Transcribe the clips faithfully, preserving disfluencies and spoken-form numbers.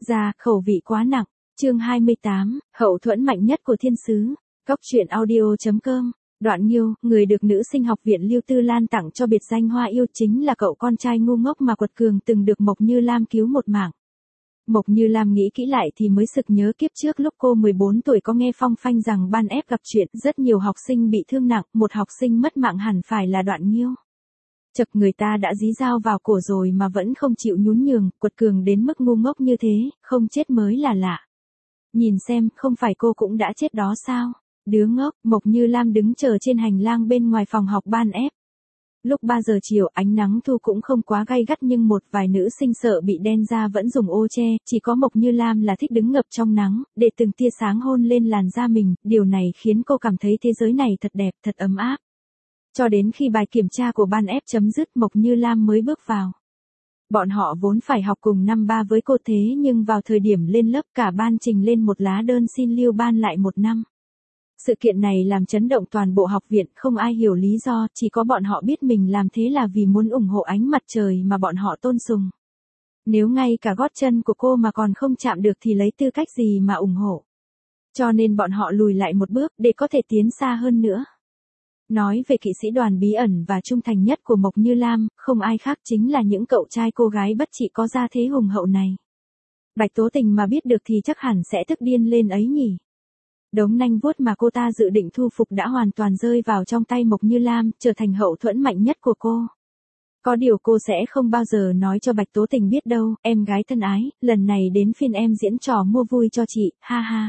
Ra, khẩu vị quá nặng. Chương hai mươi tám, hậu thuẫn mạnh nhất của thiên sứ. Góc truyện audio chấm com. Đoạn Nghiêu, người được nữ sinh học viện Lưu Tư Lan tặng cho biệt danh Hoa Yêu chính là cậu con trai ngu ngốc mà quật cường từng được Mộc Như Lam cứu một mạng. Mộc Như Lam nghĩ kỹ lại thì mới sực nhớ kiếp trước lúc cô mười bốn tuổi có nghe phong phanh rằng ban ép gặp chuyện rất nhiều học sinh bị thương nặng, một học sinh mất mạng hẳn phải là Đoạn Nghiêu. Chật, người ta đã dí dao vào cổ rồi mà vẫn không chịu nhún nhường, quật cường đến mức ngu ngốc như thế, không chết mới là lạ. Nhìn xem, không phải cô cũng đã chết đó sao? Đứa ngốc. Mộc Như Lam đứng chờ trên hành lang bên ngoài phòng học ban ép. Lúc ba giờ chiều ánh nắng thu cũng không quá gay gắt nhưng một vài nữ sinh sợ bị đen da vẫn dùng ô che, chỉ có Mộc Như Lam là thích đứng ngập trong nắng, để từng tia sáng hôn lên làn da mình, điều này khiến cô cảm thấy thế giới này thật đẹp, thật ấm áp. Cho đến khi bài kiểm tra của ban ép chấm dứt Mộc Như Lam mới bước vào. Bọn họ vốn phải học cùng năm ba với cô thế nhưng vào thời điểm lên lớp cả ban trình lên một lá đơn xin lưu ban lại một năm. Sự kiện này làm chấn động toàn bộ học viện, không ai hiểu lý do, chỉ có bọn họ biết mình làm thế là vì muốn ủng hộ ánh mặt trời mà bọn họ tôn sùng. Nếu ngay cả gót chân của cô mà còn không chạm được thì lấy tư cách gì mà ủng hộ. Cho nên bọn họ lùi lại một bước để có thể tiến xa hơn nữa. Nói về kỵ sĩ đoàn bí ẩn và trung thành nhất của Mộc Như Lam, không ai khác chính là những cậu trai cô gái bất trị có gia thế hùng hậu này. Bạch Tố Tình mà biết được thì chắc hẳn sẽ tức điên lên ấy nhỉ. Đống nanh vuốt mà cô ta dự định thu phục đã hoàn toàn rơi vào trong tay Mộc Như Lam, trở thành hậu thuẫn mạnh nhất của cô. Có điều cô sẽ không bao giờ nói cho Bạch Tố Tình biết đâu, em gái thân ái, lần này đến phiên em diễn trò mua vui cho chị, ha ha.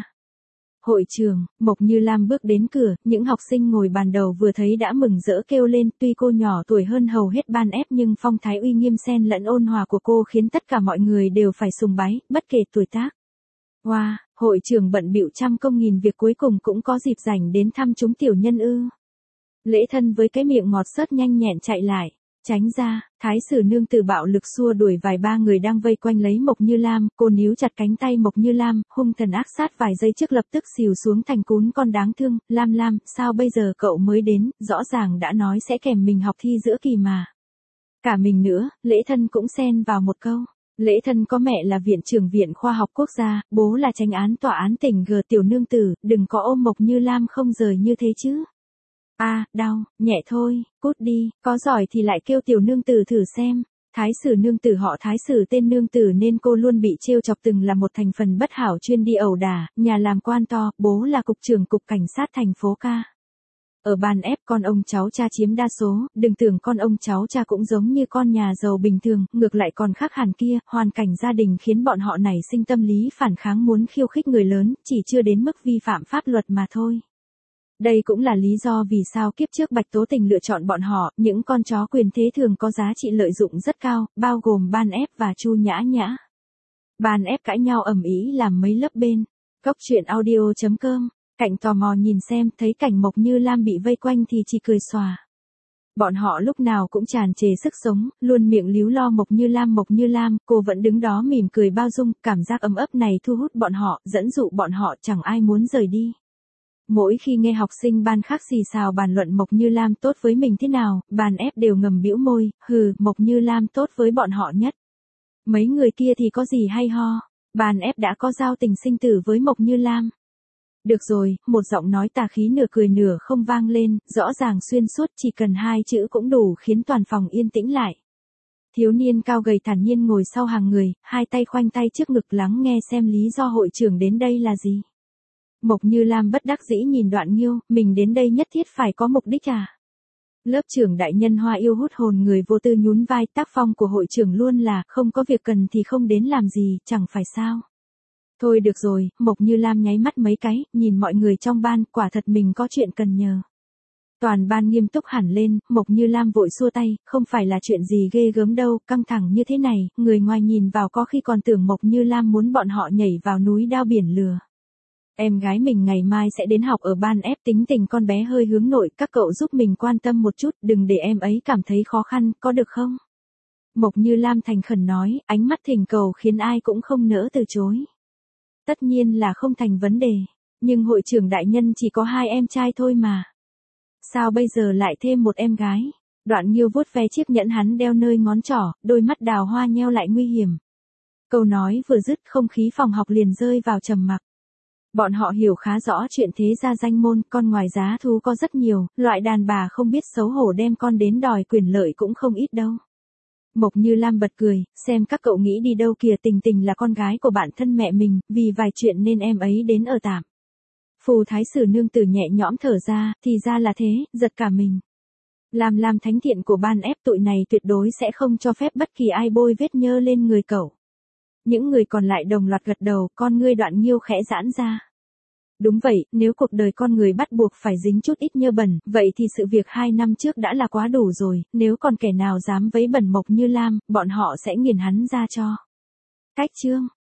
Hội trường, Mộc Như Lam bước đến cửa, những học sinh ngồi bàn đầu vừa thấy đã mừng rỡ kêu lên, tuy cô nhỏ tuổi hơn hầu hết ban ép nhưng phong thái uy nghiêm xen lẫn ôn hòa của cô khiến tất cả mọi người đều phải sùng bái, bất kể tuổi tác. Wow, hội trưởng bận bịu trăm công nghìn việc cuối cùng cũng có dịp rảnh đến thăm chúng tiểu nhân ư. Lễ thân với cái miệng ngọt sớt nhanh nhẹn chạy lại. Tránh ra, thái sử nương tử bạo lực xua đuổi vài ba người đang vây quanh lấy Mộc Như Lam, cô níu chặt cánh tay Mộc Như Lam, hung thần ác sát vài giây trước lập tức xìu xuống thành cún con đáng thương, Lam Lam, sao bây giờ cậu mới đến, rõ ràng đã nói sẽ kèm mình học thi giữa kỳ mà. Cả mình nữa, lễ thân cũng xen vào một câu. Lễ thân có mẹ là viện trưởng viện khoa học quốc gia, bố là chánh án tòa án tỉnh G tiểu nương tử, đừng có ôm Mộc Như Lam không rời như thế chứ. A, à, đau, nhẹ thôi, cút đi, có giỏi thì lại kêu tiểu nương tử thử xem. Thái sử nương tử họ Thái sử tên nương tử nên cô luôn bị trêu chọc từng là một thành phần bất hảo chuyên đi ẩu đả, nhà làm quan to, bố là cục trưởng cục cảnh sát thành phố ca. Ở ban ép con ông cháu cha chiếm đa số, đừng tưởng con ông cháu cha cũng giống như con nhà giàu bình thường, ngược lại còn khác hẳn kia, hoàn cảnh gia đình khiến bọn họ nảy sinh tâm lý phản kháng muốn khiêu khích người lớn, chỉ chưa đến mức vi phạm pháp luật mà thôi. Đây cũng là lý do vì sao kiếp trước Bạch Tố Tình lựa chọn bọn họ, những con chó quyền thế thường có giá trị lợi dụng rất cao, bao gồm ban ép và Chu Nhã Nhã. Ban ép cãi nhau ầm ĩ làm mấy lớp bên. Góc truyện audio chấm com. Cảnh tò mò nhìn xem, thấy cảnh Mộc Như Lam bị vây quanh thì chỉ cười xòa. Bọn họ lúc nào cũng tràn trề sức sống, luôn miệng líu lo Mộc Như Lam Mộc Như Lam, cô vẫn đứng đó mỉm cười bao dung, cảm giác ấm ấp này thu hút bọn họ, dẫn dụ bọn họ chẳng ai muốn rời đi. Mỗi khi nghe học sinh ban khác xì xào bàn luận Mộc Như Lam tốt với mình thế nào, ban ép đều ngầm bĩu môi, hừ, Mộc Như Lam tốt với bọn họ nhất. Mấy người kia thì có gì hay ho, ban ép đã có giao tình sinh tử với Mộc Như Lam. Được rồi, một giọng nói tà khí nửa cười nửa không vang lên, rõ ràng xuyên suốt chỉ cần hai chữ cũng đủ khiến toàn phòng yên tĩnh lại. Thiếu niên cao gầy thản nhiên ngồi sau hàng người, hai tay khoanh tay trước ngực lắng nghe xem lý do hội trưởng đến đây là gì. Mộc Như Lam bất đắc dĩ nhìn Đoạn Nghiêu, mình đến đây nhất thiết phải có mục đích à? Lớp trưởng đại nhân Hoa Yêu hút hồn người vô tư nhún vai, tác phong của hội trưởng luôn là, không có việc cần thì không đến làm gì, chẳng phải sao. Thôi được rồi, Mộc Như Lam nháy mắt mấy cái, nhìn mọi người trong ban, quả thật mình có chuyện cần nhờ. Toàn ban nghiêm túc hẳn lên, Mộc Như Lam vội xua tay, không phải là chuyện gì ghê gớm đâu, căng thẳng như thế này, người ngoài nhìn vào có khi còn tưởng Mộc Như Lam muốn bọn họ nhảy vào núi đao biển lừa. Em gái mình ngày mai sẽ đến học ở ban ép, tính tình con bé hơi hướng nội, các cậu giúp mình quan tâm một chút, đừng để em ấy cảm thấy khó khăn, có được không? Mộc Như Lam thành khẩn nói, ánh mắt thỉnh cầu khiến ai cũng không nỡ từ chối. Tất nhiên là không thành vấn đề, nhưng hội trưởng đại nhân chỉ có hai em trai thôi mà. Sao bây giờ lại thêm một em gái? Đoạn Nghiêu vuốt ve chiếc nhẫn hắn đeo nơi ngón trỏ, đôi mắt đào hoa nheo lại nguy hiểm. Câu nói vừa dứt không khí phòng học liền rơi vào trầm mặc. Bọn họ hiểu khá rõ chuyện thế gia danh môn, con ngoài giá thú có rất nhiều, loại đàn bà không biết xấu hổ đem con đến đòi quyền lợi cũng không ít đâu. Mộc Như Lam bật cười, xem các cậu nghĩ đi đâu kìa, Tình Tình là con gái của bạn thân mẹ mình, vì vài chuyện nên em ấy đến ở tạm. Phù thái sử nương tử nhẹ nhõm thở ra, thì ra là thế, giật cả mình. Lam Lam thánh thiện của ban ép tụi này tuyệt đối sẽ không cho phép bất kỳ ai bôi vết nhơ lên người cậu. Những người còn lại đồng loạt gật đầu, con ngươi Đoạn Nghiêu khẽ giãn ra. Đúng vậy, nếu cuộc đời con người bắt buộc phải dính chút ít nhơ bẩn, vậy thì sự việc hai năm trước đã là quá đủ rồi, nếu còn kẻ nào dám vấy bẩn Mộc Như Lam, bọn họ sẽ nghiền hắn ra cho. Cách chương